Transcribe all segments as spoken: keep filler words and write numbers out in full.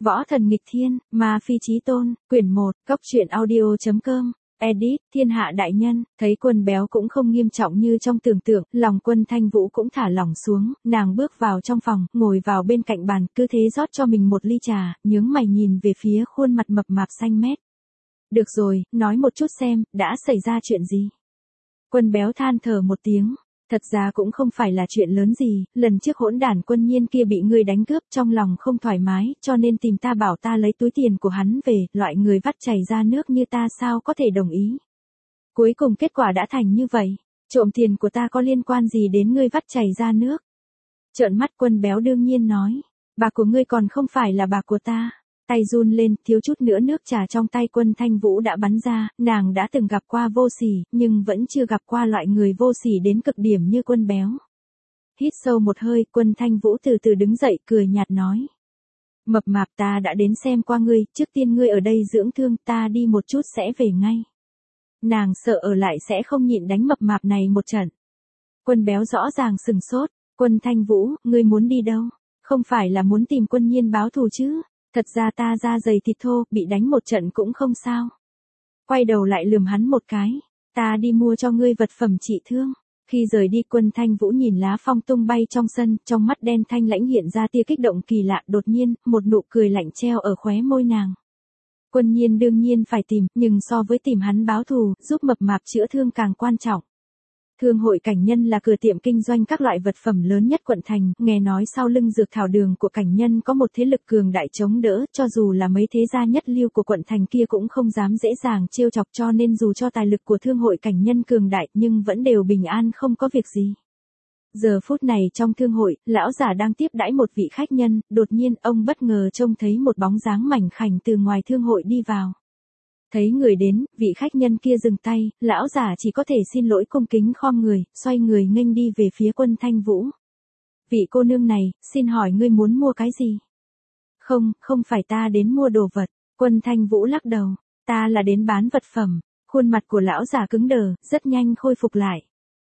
Võ thần nghịch thiên, ma phi chí tôn, quyển một, cốc truyện audio chấm com. Edit, thiên hạ đại nhân, thấy Quân Béo cũng không nghiêm trọng như trong tưởng tượng, lòng Quân Thanh Vũ cũng thả lỏng xuống, nàng bước vào trong phòng, ngồi vào bên cạnh bàn, cứ thế rót cho mình một ly trà, nhướng mày nhìn về phía khuôn mặt mập mạp xanh mét. Được rồi, nói một chút xem, đã xảy ra chuyện gì? Quân Béo than thở một tiếng. Thật ra cũng không phải là chuyện lớn gì, lần trước hỗn đản Quân Nhiên kia bị ngươi đánh cướp, trong lòng không thoải mái, cho nên tìm ta bảo ta lấy túi tiền của hắn về, loại người vắt chảy ra nước như ta sao có thể đồng ý. Cuối cùng kết quả đã thành như vậy, trộm tiền của ta có liên quan gì đến ngươi vắt chảy ra nước? Trợn mắt Quân Béo đương nhiên nói, bạc của ngươi còn không phải là bạc của ta. Tay run lên, thiếu chút nữa nước trà trong tay Quân Thanh Vũ đã bắn ra, nàng đã từng gặp qua vô sỉ, nhưng vẫn chưa gặp qua loại người vô sỉ đến cực điểm như Quân Béo. Hít sâu một hơi, Quân Thanh Vũ từ từ đứng dậy, cười nhạt nói. Mập mạp, ta đã đến xem qua ngươi, trước tiên ngươi ở đây dưỡng thương, ta đi một chút sẽ về ngay. Nàng sợ ở lại sẽ không nhịn đánh mập mạp này một trận. Quân Béo rõ ràng sừng sốt, Quân Thanh Vũ, ngươi muốn đi đâu? Không phải là muốn tìm Quân Nhiên báo thù chứ? Thật ra ta da dày thịt thô, bị đánh một trận cũng không sao. Quay đầu lại lườm hắn một cái, ta đi mua cho ngươi vật phẩm trị thương. Khi rời đi, Quân Thanh Vũ nhìn lá phong tung bay trong sân, trong mắt đen thanh lãnh hiện ra tia kích động kỳ lạ, đột nhiên, một nụ cười lạnh treo ở khóe môi nàng. Quân Nhiên đương nhiên phải tìm, nhưng so với tìm hắn báo thù, giúp mập mạp chữa thương càng quan trọng. Thương hội Cảnh Nhân là cửa tiệm kinh doanh các loại vật phẩm lớn nhất quận thành, nghe nói sau lưng dược thảo đường của Cảnh Nhân có một thế lực cường đại chống đỡ, cho dù là mấy thế gia nhất lưu của quận thành kia cũng không dám dễ dàng trêu chọc, cho nên dù cho tài lực của Thương hội Cảnh Nhân cường đại nhưng vẫn đều bình an không có việc gì. Giờ phút này trong thương hội, lão giả đang tiếp đãi một vị khách nhân, đột nhiên ông bất ngờ trông thấy một bóng dáng mảnh khảnh từ ngoài thương hội đi vào. Thấy người đến, vị khách nhân kia dừng tay, lão giả chỉ có thể xin lỗi cung kính khom người, xoay người nghênh đi về phía Quân Thanh Vũ. Vị cô nương này, xin hỏi ngươi muốn mua cái gì? Không, không phải ta đến mua đồ vật. Quân Thanh Vũ lắc đầu, ta là đến bán vật phẩm. Khuôn mặt của lão giả cứng đờ, rất nhanh khôi phục lại.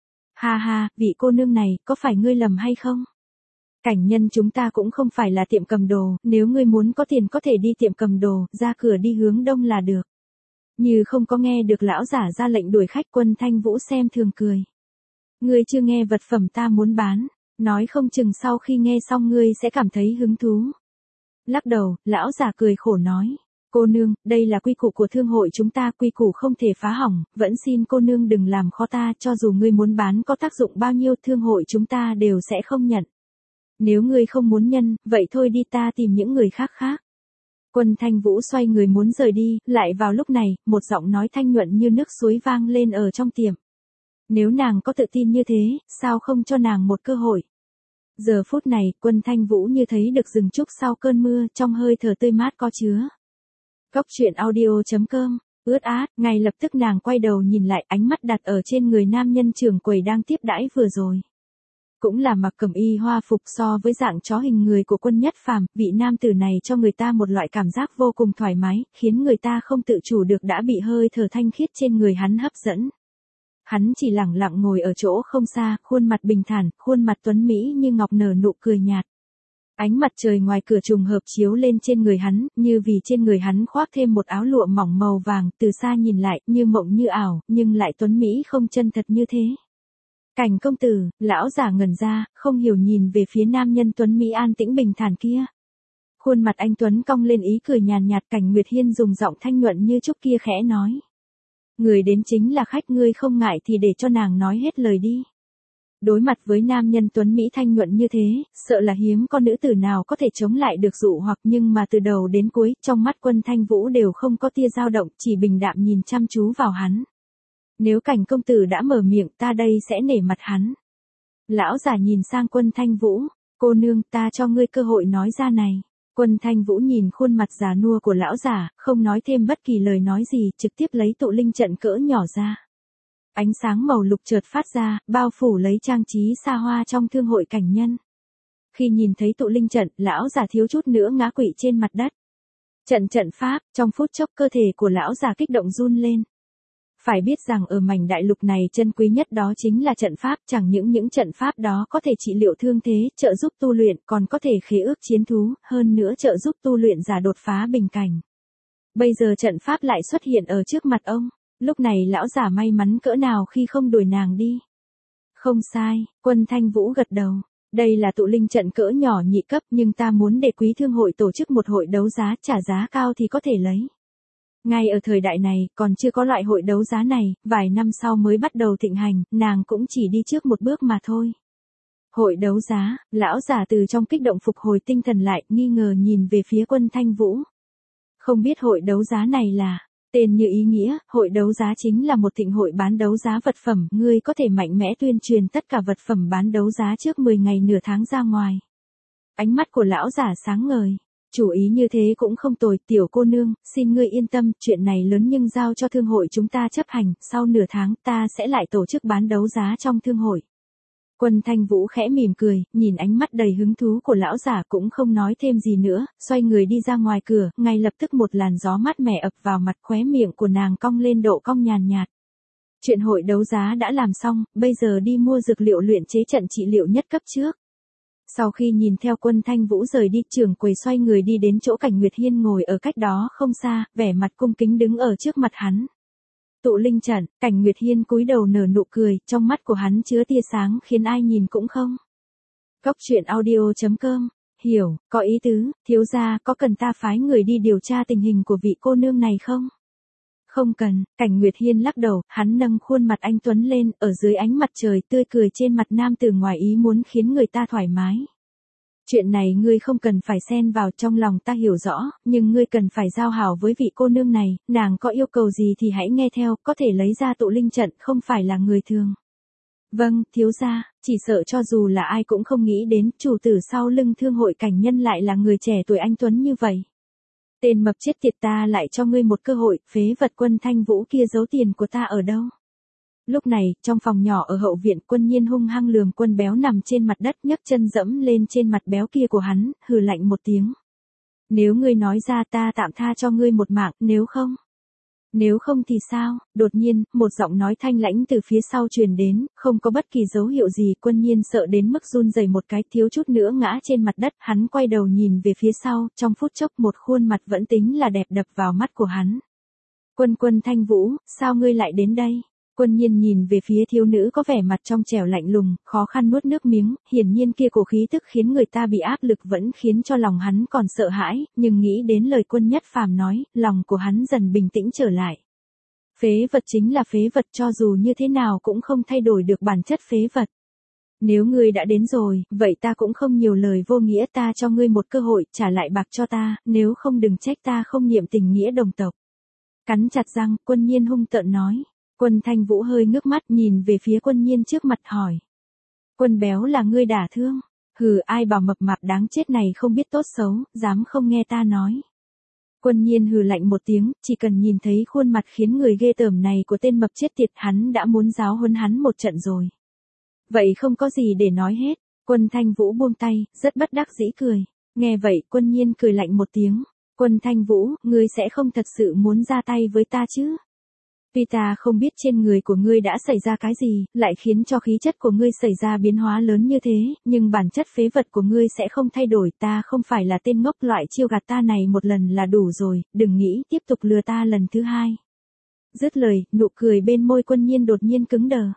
Ha ha, vị cô nương này, có phải ngươi lầm hay không? Cảnh Nhân chúng ta cũng không phải là tiệm cầm đồ, nếu ngươi muốn có tiền có thể đi tiệm cầm đồ, ra cửa đi hướng đông là được. Như không có nghe được lão giả ra lệnh đuổi khách. Quân Thanh Vũ xem thường cười. Ngươi chưa nghe vật phẩm ta muốn bán, nói không chừng sau khi nghe xong ngươi sẽ cảm thấy hứng thú. Lắc đầu, lão giả cười khổ nói. Cô nương, đây là quy củ của thương hội chúng ta, quy củ không thể phá hỏng, vẫn xin cô nương đừng làm khó ta, cho dù ngươi muốn bán có tác dụng bao nhiêu thương hội chúng ta đều sẽ không nhận. Nếu ngươi không muốn nhân, vậy thôi đi, ta tìm những người khác khác. Quân Thanh Vũ xoay người muốn rời đi, lại vào lúc này, một giọng nói thanh nhuận như nước suối vang lên ở trong tiệm. Nếu nàng có tự tin như thế, sao không cho nàng một cơ hội? Giờ phút này, Quân Thanh Vũ như thấy được rừng trúc sau cơn mưa, trong hơi thở tươi mát có chứa. Cốc truyện audio chấm com, ướt át, ngay lập tức nàng quay đầu nhìn lại, ánh mắt đặt ở trên người nam nhân trưởng quầy đang tiếp đãi vừa rồi. Cũng là mặc cẩm y hoa phục, so với dạng chó hình người của Quân Nhất Phàm, vị nam tử này cho người ta một loại cảm giác vô cùng thoải mái, khiến người ta không tự chủ được đã bị hơi thở thanh khiết trên người hắn hấp dẫn. Hắn chỉ lẳng lặng ngồi ở chỗ không xa, khuôn mặt bình thản, khuôn mặt tuấn mỹ như ngọc nở nụ cười nhạt. Ánh mặt trời ngoài cửa trùng hợp chiếu lên trên người hắn, như vì trên người hắn khoác thêm một áo lụa mỏng màu vàng, từ xa nhìn lại, như mộng như ảo, nhưng lại tuấn mỹ không chân thật như thế. Cảnh công tử, lão giả ngẩn ra, không hiểu nhìn về phía nam nhân tuấn mỹ an tĩnh bình thản kia. Khuôn mặt anh tuấn cong lên ý cười nhàn nhạt. Cảnh Nguyệt Hiên dùng giọng thanh nhuận như trúc kia khẽ nói. Người đến chính là khách, ngươi không ngại thì để cho nàng nói hết lời đi. Đối mặt với nam nhân tuấn mỹ thanh nhuận như thế, sợ là hiếm con nữ tử nào có thể chống lại được dụ hoặc, nhưng mà từ đầu đến cuối, trong mắt Quân Thanh Vũ đều không có tia dao động, chỉ bình đạm nhìn chăm chú vào hắn. Nếu Cảnh công tử đã mở miệng, ta đây sẽ nể mặt hắn. Lão giả nhìn sang Quân Thanh Vũ, cô nương, ta cho ngươi cơ hội nói ra này. Quân Thanh Vũ nhìn khuôn mặt già nua của lão giả, không nói thêm bất kỳ lời nói gì, trực tiếp lấy tụ linh trận cỡ nhỏ ra. Ánh sáng màu lục chợt phát ra, bao phủ lấy trang trí xa hoa trong thương hội Cảnh Nhân. Khi nhìn thấy tụ linh trận, lão giả thiếu chút nữa ngã quỵ trên mặt đất. Trận trận pháp, trong phút chốc cơ thể của lão giả kích động run lên. Phải biết rằng ở mảnh đại lục này chân quý nhất đó chính là trận pháp, chẳng những những trận pháp đó có thể trị liệu thương thế, trợ giúp tu luyện, còn có thể khế ước chiến thú, hơn nữa trợ giúp tu luyện giả đột phá bình cảnh. Bây giờ trận pháp lại xuất hiện ở trước mặt ông, lúc này lão giả may mắn cỡ nào khi không đuổi nàng đi. Không sai, Quân Thanh Vũ gật đầu. Đây là tụ linh trận cỡ nhỏ nhị cấp nhưng ta muốn để Quý Thương hội tổ chức một hội đấu giá, trả giá cao thì có thể lấy. Ngay ở thời đại này, còn chưa có loại hội đấu giá này, vài năm sau mới bắt đầu thịnh hành, nàng cũng chỉ đi trước một bước mà thôi. Hội đấu giá, lão giả từ trong kích động phục hồi tinh thần lại, nghi ngờ nhìn về phía Quân Thanh Vũ. Không biết hội đấu giá này là, tên như ý nghĩa, hội đấu giá chính là một thịnh hội bán đấu giá vật phẩm, ngươi có thể mạnh mẽ tuyên truyền tất cả vật phẩm bán đấu giá trước mười ngày nửa tháng ra ngoài. Ánh mắt của lão giả sáng ngời. Chủ ý như thế cũng không tồi, tiểu cô nương, xin ngươi yên tâm, chuyện này lớn nhưng giao cho thương hội chúng ta chấp hành, sau nửa tháng ta sẽ lại tổ chức bán đấu giá trong thương hội. Quân Thanh Vũ khẽ mỉm cười, nhìn ánh mắt đầy hứng thú của lão giả cũng không nói thêm gì nữa, xoay người đi ra ngoài cửa, ngay lập tức một làn gió mát mẻ ập vào mặt, khóe miệng của nàng cong lên độ cong nhàn nhạt. Chuyện hội đấu giá đã làm xong, bây giờ đi mua dược liệu luyện chế trận trị liệu nhất cấp trước. Sau khi nhìn theo Quân Thanh Vũ rời đi, trưởng quầy xoay người đi đến chỗ Cảnh Nguyệt Hiên ngồi ở cách đó không xa, vẻ mặt cung kính đứng ở trước mặt hắn. Tụ linh trận, Cảnh Nguyệt Hiên cúi đầu nở nụ cười, trong mắt của hắn chứa tia sáng khiến ai nhìn cũng không. Cốc truyện audio chấm com, hiểu, có ý tứ, thiếu gia có cần ta phái người đi điều tra tình hình của vị cô nương này không? Không cần, Cảnh Nguyệt Hiên lắc đầu, hắn nâng khuôn mặt anh tuấn lên, ở dưới ánh mặt trời tươi cười trên mặt nam tử ngoài ý muốn khiến người ta thoải mái. Chuyện này ngươi không cần phải xen vào, trong lòng ta hiểu rõ, nhưng ngươi cần phải giao hảo với vị cô nương này, nàng có yêu cầu gì thì hãy nghe theo, có thể lấy ra tụ linh trận, không phải là người thường. Vâng, thiếu gia, chỉ sợ cho dù là ai cũng không nghĩ đến, chủ tử sau lưng thương hội Cảnh Nhân lại là người trẻ tuổi anh tuấn như vậy. Tên mập chết tiệt, ta lại cho ngươi một cơ hội, phế vật Quân Thanh Vũ kia giấu tiền của ta ở đâu? Lúc này, trong phòng nhỏ ở hậu viện, Quân Nhiên hung hăng lườm Quân Béo nằm trên mặt đất, nhấc chân dẫm lên trên mặt béo kia của hắn, hừ lạnh một tiếng. Nếu ngươi nói ra ta tạm tha cho ngươi một mạng, nếu không... Nếu không thì sao? Đột nhiên, một giọng nói thanh lãnh từ phía sau truyền đến, không có bất kỳ dấu hiệu gì, Quân Nhiên sợ đến mức run rẩy một cái, thiếu chút nữa ngã trên mặt đất, hắn quay đầu nhìn về phía sau, trong phút chốc một khuôn mặt vẫn tính là đẹp đập vào mắt của hắn. Quân Quân Thanh Vũ, sao ngươi lại đến đây? Quân Nhiên nhìn về phía thiếu nữ có vẻ mặt trong trẻo lạnh lùng, khó khăn nuốt nước miếng, hiển nhiên kia cổ khí tức khiến người ta bị áp lực vẫn khiến cho lòng hắn còn sợ hãi, nhưng nghĩ đến lời Quân Nhất Phàm nói, lòng của hắn dần bình tĩnh trở lại. Phế vật chính là phế vật, cho dù như thế nào cũng không thay đổi được bản chất phế vật. Nếu ngươi đã đến rồi, vậy ta cũng không nhiều lời vô nghĩa, ta cho ngươi một cơ hội, trả lại bạc cho ta, nếu không đừng trách ta không niệm tình nghĩa đồng tộc. Cắn chặt răng, Quân Nhiên hung tợn nói. Quân Thanh Vũ hơi ngước mắt nhìn về phía Quân Nhiên trước mặt hỏi. Quân Béo là ngươi đả thương? Hừ, ai bảo mập mạp đáng chết này không biết tốt xấu, dám không nghe ta nói. Quân Nhiên hừ lạnh một tiếng, chỉ cần nhìn thấy khuôn mặt khiến người ghê tởm này của tên mập chết tiệt, hắn đã muốn giáo huấn hắn một trận rồi. Vậy không có gì để nói hết. Quân Thanh Vũ buông tay, rất bất đắc dĩ cười. Nghe vậy, Quân Nhiên cười lạnh một tiếng. Quân Thanh Vũ, ngươi sẽ không thật sự muốn ra tay với ta chứ? Tuy ta không biết trên người của ngươi đã xảy ra cái gì, lại khiến cho khí chất của ngươi xảy ra biến hóa lớn như thế, nhưng bản chất phế vật của ngươi sẽ không thay đổi, ta không phải là tên ngốc, loại chiêu gạt ta này một lần là đủ rồi, đừng nghĩ tiếp tục lừa ta lần thứ hai. Dứt lời, nụ cười bên môi Quân Nhiên đột nhiên cứng đờ.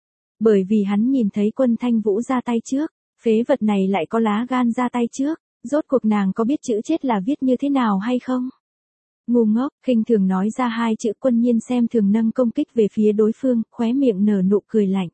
Bởi vì hắn nhìn thấy Quân Thanh Vũ ra tay trước, phế vật này lại có lá gan ra tay trước, rốt cuộc nàng có biết chữ chết là viết như thế nào hay không? Ngu ngốc, khinh thường nói ra hai chữ. Quân Nhiên xem thường nâng công kích về phía đối phương, khóe miệng nở nụ cười lạnh.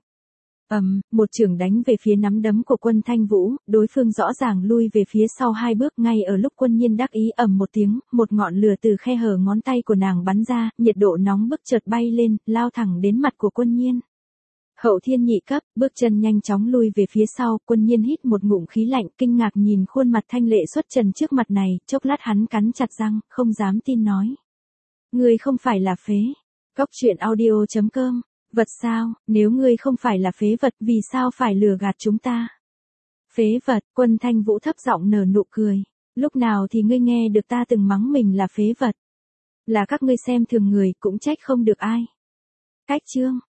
Ầm, um, một chưởng đánh về phía nắm đấm của Quân Thanh Vũ, đối phương rõ ràng lui về phía sau hai bước, ngay ở lúc Quân Nhiên đắc ý ầm một tiếng, một ngọn lửa từ khe hở ngón tay của nàng bắn ra, nhiệt độ nóng bức chợt bay lên, lao thẳng đến mặt của Quân Nhiên. Hậu thiên nhị cấp, bước chân nhanh chóng lui về phía sau, Quân Nhiên hít một ngụm khí lạnh, kinh ngạc nhìn khuôn mặt thanh lệ xuất trần trước mặt này, chốc lát hắn cắn chặt răng, không dám tin nói. Ngươi không phải là phế. Cốc truyện audio chấm com, vật sao, nếu ngươi không phải là phế vật, vì sao phải lừa gạt chúng ta? Phế vật, Quân Thanh Vũ thấp giọng nở nụ cười. Lúc nào thì ngươi nghe được ta từng mắng mình là phế vật? Là các ngươi xem thường người, cũng trách không được ai. Cách chương